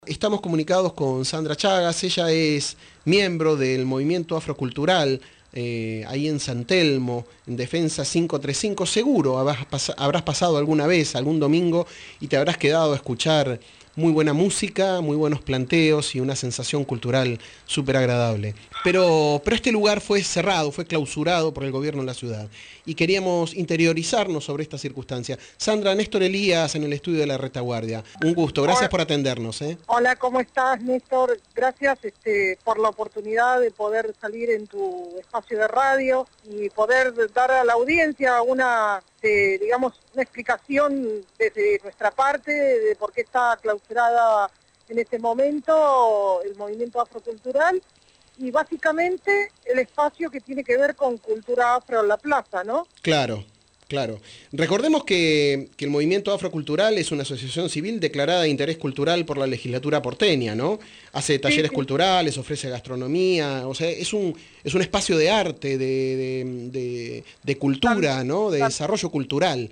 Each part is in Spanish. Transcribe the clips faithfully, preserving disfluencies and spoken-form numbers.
Estamos comunicados con Sandra Chagas. Ella es miembro del movimiento afrocultural eh, ahí en San Telmo, en Defensa quinientos treinta y cinco. Seguro habrás, pas habrás pasado alguna vez, algún domingo, y te habrás quedado a escuchar muy buena música, muy buenos planteos y una sensación cultural súper agradable. Pero, pero este lugar fue cerrado, fue clausurado por el gobierno de la ciudad. Y queríamos interiorizarnos sobre esta circunstancia. Sandra, Néstor Elías en el estudio de La Retaguardia. Un gusto, gracias Hola. por atendernos. ¿eh? Hola, ¿cómo estás, Néstor? Gracias este, por la oportunidad de poder salir en tu espacio de radio y poder dar a la audiencia una, eh, digamos, una explicación desde nuestra parte de por qué está clausurada en este momento el movimiento afrocultural y básicamente el espacio que tiene que ver con cultura afro en la plaza, ¿no? Claro. Claro. Recordemos que, que el movimiento afrocultural es una asociación civil declarada de interés cultural por la legislatura porteña, ¿no? Hace talleres sí, sí. culturales, ofrece gastronomía, o sea, es un, es un espacio de arte, de, de, de, de cultura, ¿no? De desarrollo cultural,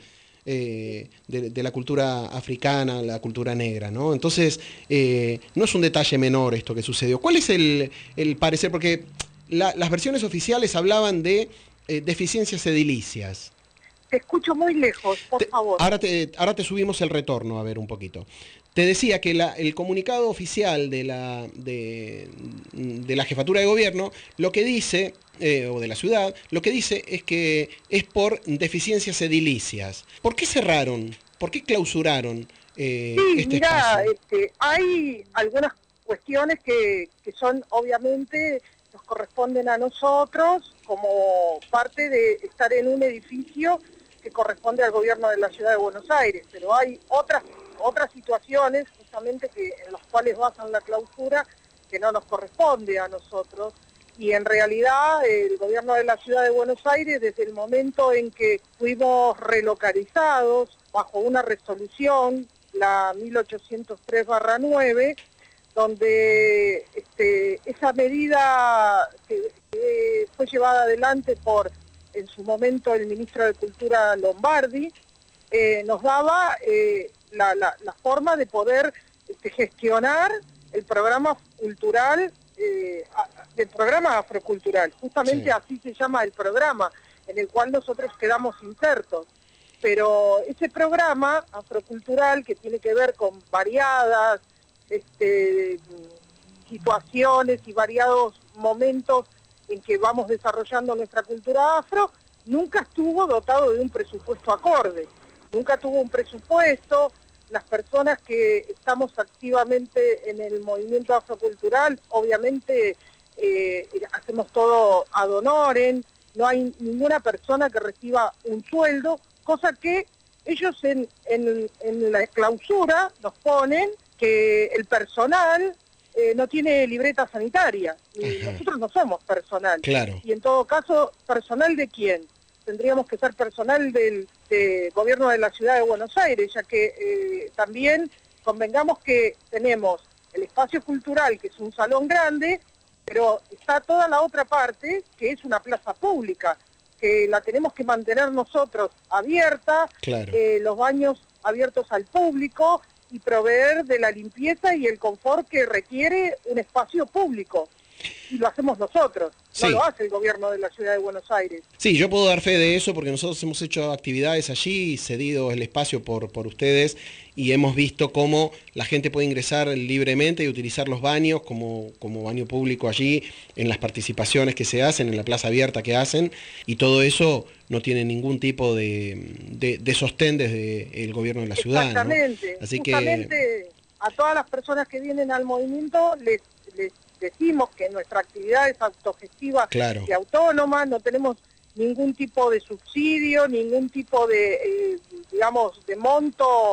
eh, de, de la cultura africana, la cultura negra, ¿no? Entonces, eh, no es un detalle menor esto que sucedió. ¿Cuál es el, el parecer? Porque la, las versiones oficiales hablaban de eh, deficiencias edilicias. Te escucho muy lejos, por te, favor. Ahora te, ahora te subimos el retorno, a ver un poquito. Te decía que la, el comunicado oficial de la, de, de la jefatura de gobierno, lo que dice, eh, o de la ciudad, lo que dice es que es por deficiencias edilicias. ¿Por qué cerraron? ¿Por qué clausuraron eh, sí, este mirá, espacio? Este, hay algunas cuestiones que, que son, obviamente, nos corresponden a nosotros como parte de estar en un edificio que corresponde al gobierno de la Ciudad de Buenos Aires, pero hay otras otras situaciones justamente que en las cuales basan la clausura que no nos corresponde a nosotros y en realidad el gobierno de la Ciudad de Buenos Aires desde el momento en que fuimos relocalizados bajo una resolución, la mil ochocientos tres barra nueve, donde este, esa medida que, que fue llevada adelante por en su momento el ministro de Cultura Lombardi, eh, nos daba eh, la, la, la forma de poder este, gestionar el programa cultural, eh, el programa afrocultural, justamente sí. Así se llama el programa, en el cual nosotros quedamos insertos. Pero ese programa afrocultural que tiene que ver con variadas este, situaciones y variados momentos en que vamos desarrollando nuestra cultura afro, nunca estuvo dotado de un presupuesto acorde, nunca tuvo un presupuesto. Las personas que estamos activamente en el movimiento afrocultural, obviamente eh, hacemos todo ad honorem, no hay ninguna persona que reciba un sueldo, cosa que ellos en, en, en la clausura nos ponen que el personal eh, no tiene libreta sanitaria, y nosotros no somos personal. Claro. Y en todo caso, ¿personal de quién? Tendríamos que ser personal del de gobierno de la Ciudad de Buenos Aires, ya que eh, también convengamos que tenemos el espacio cultural, que es un salón grande, pero está toda la otra parte, que es una plaza pública, que la tenemos que mantener nosotros abierta, claro. eh, los baños abiertos al público y proveer de la limpieza y el confort que requiere un espacio público. Y lo hacemos nosotros, sí. No lo hace el gobierno de la Ciudad de Buenos Aires. Sí, yo puedo dar fe de eso porque nosotros hemos hecho actividades allí, cedido el espacio por, por ustedes y hemos visto cómo la gente puede ingresar libremente y utilizar los baños como, como baño público allí, en las participaciones que se hacen, en la plaza abierta que hacen, y todo eso no tiene ningún tipo de, de, de sostén desde el gobierno de la ciudad. Exactamente, ¿no? Así justamente que... a todas las personas que vienen al movimiento les, les decimos que nuestra actividad es autogestiva claro. y autónoma, no tenemos ningún tipo de subsidio, ningún tipo de, eh, digamos, de monto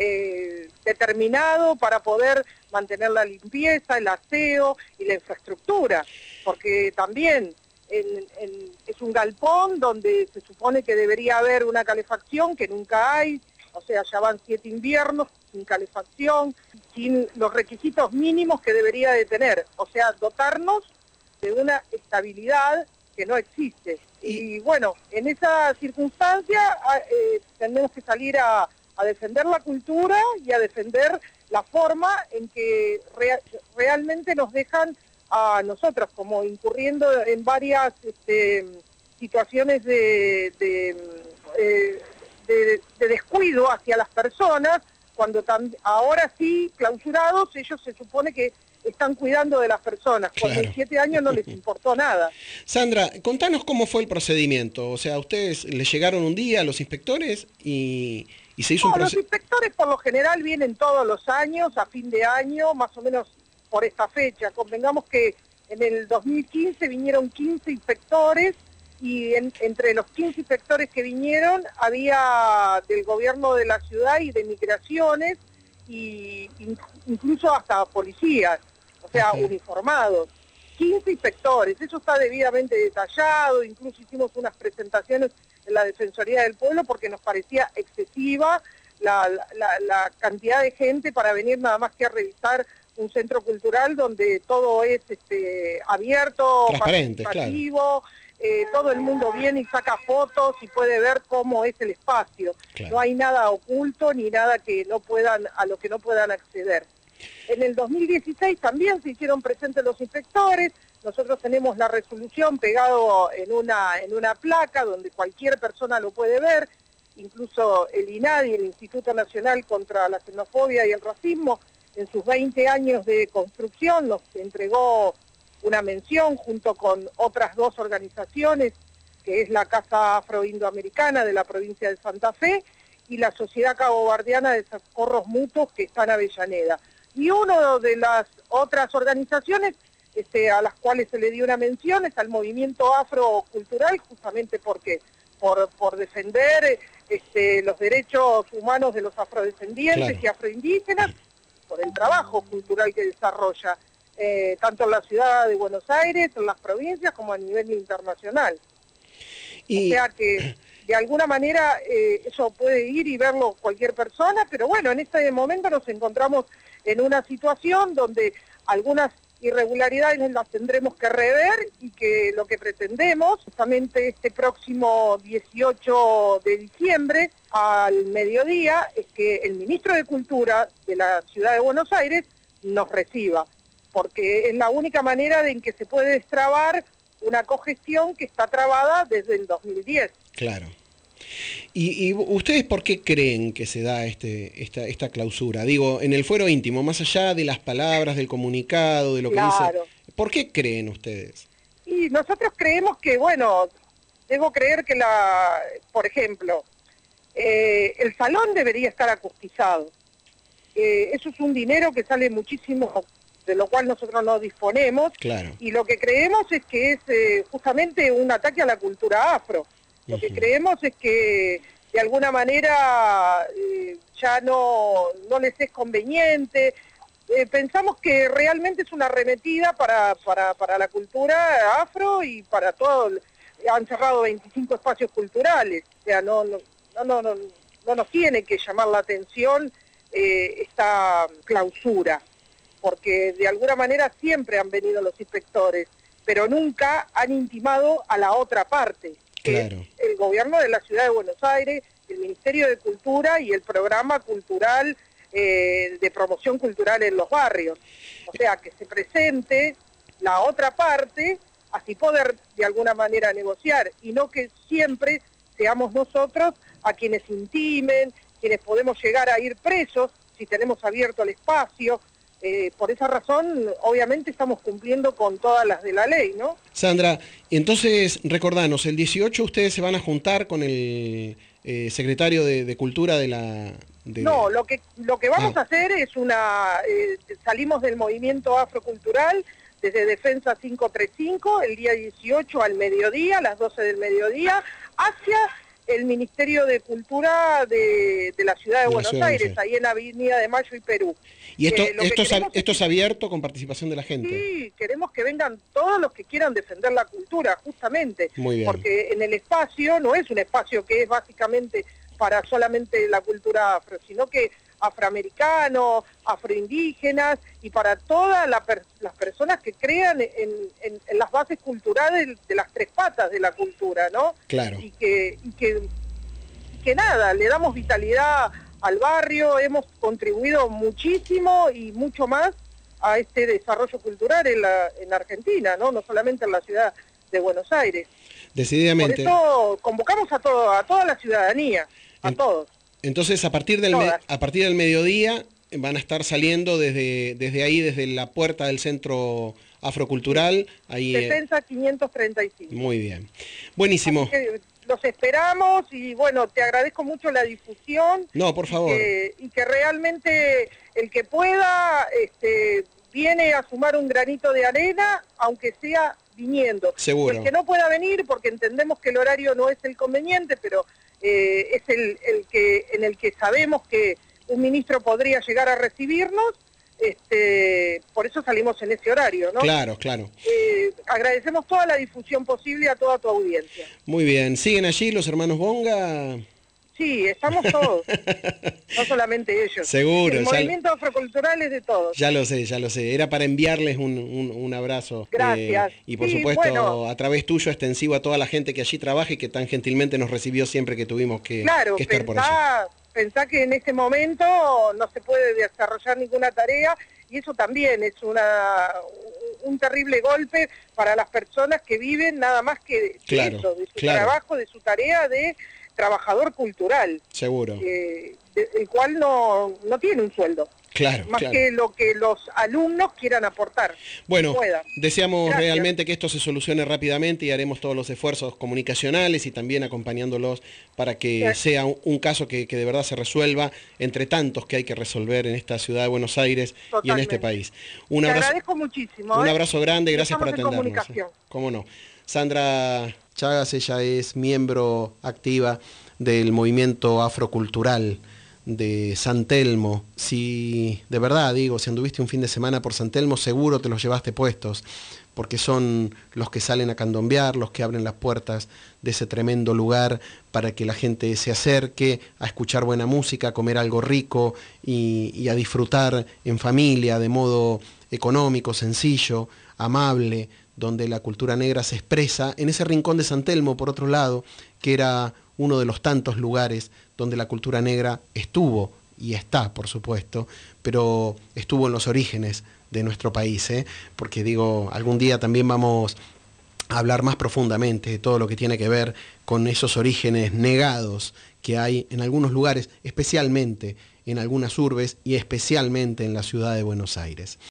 eh, determinado para poder mantener la limpieza, el aseo y la infraestructura, porque también en, en, es un galpón donde se supone que debería haber una calefacción que nunca hay, o sea, ya van siete inviernos sin calefacción, sin los requisitos mínimos que debería de tener, o sea, dotarnos de una estabilidad que no existe. Y bueno, en esa circunstancia eh, tenemos que salir a, a defender la cultura y a defender la forma en que rea, realmente nos dejan a nosotros como incurriendo en varias este, situaciones de, de, eh, de, de descuido hacia las personas, cuando tam, ahora sí, clausurados, ellos se supone que están cuidando de las personas. Con Claro. diecisiete años no les importó nada. Sandra, contanos cómo fue el procedimiento. O sea, ustedes les llegaron un día a los inspectores y, y se hizo No, un los proceso. inspectores por lo general vienen todos los años, a fin de año, más o menos por esta fecha. Convengamos que en el dos mil quince vinieron quince inspectores y en, entre los quince inspectores que vinieron había del gobierno de la ciudad y de migraciones y incluso hasta policías, o sea, uh-huh. uniformados. quince inspectores, eso está debidamente detallado, incluso hicimos unas presentaciones en la Defensoría del Pueblo porque nos parecía excesiva la, la, la cantidad de gente para venir nada más que a revisar un centro cultural donde todo es este, abierto, participativo, claro. eh, todo el mundo viene y saca fotos y puede ver cómo es el espacio. Claro. No hay nada oculto ni nada que no puedan, a lo que no puedan acceder. En el dos mil dieciséis también se hicieron presentes los inspectores, nosotros tenemos la resolución pegado en una, en una placa donde cualquier persona lo puede ver, incluso el INADI, el Instituto Nacional contra la Xenofobia y el Racismo, en sus veinte años de construcción nos entregó una mención junto con otras dos organizaciones, que es la Casa Afro-Indoamericana de la provincia de Santa Fe y la Sociedad Caboverdiana de Socorros Mutuos que está en Avellaneda. Y una de las otras organizaciones este, a las cuales se le dio una mención es al movimiento afrocultural, justamente porque por, por defender este, los derechos humanos de los afrodescendientes claro. y afroindígenas, por el trabajo cultural que desarrolla, eh, tanto en la ciudad de Buenos Aires, en las provincias, como a nivel internacional. Y... O sea que de alguna manera eh, eso puede ir y verlo cualquier persona, pero bueno, en este momento nos encontramos en una situación donde algunas irregularidades las tendremos que rever y que lo que pretendemos, justamente este próximo dieciocho de diciembre al mediodía, es que el ministro de Cultura de la Ciudad de Buenos Aires nos reciba, porque es la única manera en que se puede destrabar una cogestión que está trabada desde el dos mil diez. Claro. ¿Y, y ustedes por qué creen que se da este, esta, esta clausura? Digo, en el fuero íntimo, más allá de las palabras, del comunicado, de lo que claro. dice, ¿por qué creen ustedes? Y nosotros creemos que, bueno, debo creer que la, por ejemplo, eh, el salón debería estar acustizado. Eh, eso es un dinero que sale muchísimo, de lo cual nosotros no disponemos, claro. y lo que creemos es que es eh, justamente un ataque a la cultura afro. Lo que creemos es que de alguna manera eh, ya no, no les es conveniente. Eh, pensamos que realmente es una arremetida para, para, para la cultura afro y para todo. Han cerrado veinticinco espacios culturales. O sea, no, no, no, no, no nos tiene que llamar la atención eh, esta clausura, porque de alguna manera siempre han venido los inspectores, pero nunca han intimado a la otra parte. Claro. El gobierno de la Ciudad de Buenos Aires, el Ministerio de Cultura y el programa cultural eh, de promoción cultural en los barrios. O sea, que se presente la otra parte, así poder de alguna manera negociar, y no que siempre seamos nosotros a quienes intimen, quienes podemos llegar a ir presos si tenemos abierto el espacio. Eh, por esa razón, obviamente, estamos cumpliendo con todas las de la ley, ¿no? Sandra, entonces, recordanos, el dieciocho ustedes se van a juntar con el eh, secretario de, de Cultura de la... De... No, lo que, lo que vamos ah. a hacer es una... Eh, salimos del movimiento afrocultural desde Defensa quinientos treinta y cinco, el día dieciocho al mediodía, a las doce del mediodía, hacia el Ministerio de Cultura de, de la Ciudad de, de Buenos Ciudad Aires, de ahí en Avenida de Mayo y Perú. ¿Y esto, eh, esto, es, esto es abierto con participación de la gente? Sí, queremos que vengan todos los que quieran defender la cultura, justamente. Muy bien. Porque en el espacio no es un espacio que es básicamente para solamente la cultura afro, sino que afroamericanos, afroindígenas y para todas la per, las personas que crean en, en, en las bases culturales de las tres patas de la cultura, ¿no? Claro. Y que, y que, y que nada, le damos vitalidad al barrio, hemos contribuido muchísimo y mucho más a este desarrollo cultural en, la, en Argentina, ¿no? No solamente en la ciudad de Buenos Aires. Decididamente. Por eso convocamos a, todo, a toda la ciudadanía, a en, todos. Entonces, a partir del, me, a partir del mediodía van a estar saliendo desde, desde ahí, desde la puerta del Centro Afrocultural. Ahí, Defensa quinientos treinta y cinco. Muy bien. Buenísimo. Los esperamos y bueno, te agradezco mucho la difusión. No, por favor. Y que, y que realmente el que pueda este, viene a sumar un granito de arena, aunque sea viniendo. Seguro. El que no pueda venir, porque entendemos que el horario no es el conveniente, pero eh, es el, el que en el que sabemos que un ministro podría llegar a recibirnos. Este, por eso salimos en ese horario, ¿no? Claro, claro. Eh, agradecemos toda la difusión posible a toda tu audiencia. Muy bien. ¿Siguen allí los hermanos Bonga? Sí, estamos todos, no solamente ellos. Seguro. El movimiento lo... afrocultural es de todos. Ya lo sé, ya lo sé. Era para enviarles un, un, un abrazo. Gracias. Eh, y por sí, supuesto, bueno, a través tuyo, extensivo a toda la gente que allí trabaja y que tan gentilmente nos recibió siempre que tuvimos que, claro, que estar pensá, por allí. Pensá que en este momento no se puede desarrollar ninguna tarea y eso también es una, un terrible golpe para las personas que viven nada más que de, claro, eso, de su claro. trabajo, de su tarea de trabajador cultural. Seguro. Eh, de, el cual no, no tiene un sueldo. Claro, más claro. que lo que los alumnos quieran aportar. Bueno, puedan. deseamos Gracias. realmente que esto se solucione rápidamente y haremos todos los esfuerzos comunicacionales y también acompañándolos para que sí. sea un, un caso que, que de verdad se resuelva entre tantos que hay que resolver en esta ciudad de Buenos Aires Totalmente. y en este país. Un Te abrazo, agradezco muchísimo. Un ¿eh? abrazo grande y gracias por Estamos en atendernos. comunicación. ¿eh? ¿Cómo no? Sandra Chagas, ella es miembro activa del movimiento afrocultural de San Telmo. Si de verdad digo, si anduviste un fin de semana por San Telmo, seguro te los llevaste puestos, porque son los que salen a candombear, los que abren las puertas de ese tremendo lugar para que la gente se acerque a escuchar buena música, a comer algo rico y, y a disfrutar en familia de modo económico, sencillo, amable, donde la cultura negra se expresa en ese rincón de San Telmo, por otro lado, que era uno de los tantos lugares donde la cultura negra estuvo y está, por supuesto, pero estuvo en los orígenes de nuestro país, ¿eh? Porque digo, algún día también vamos a hablar más profundamente de todo lo que tiene que ver con esos orígenes negados que hay en algunos lugares, especialmente en algunas urbes y especialmente en la ciudad de Buenos Aires.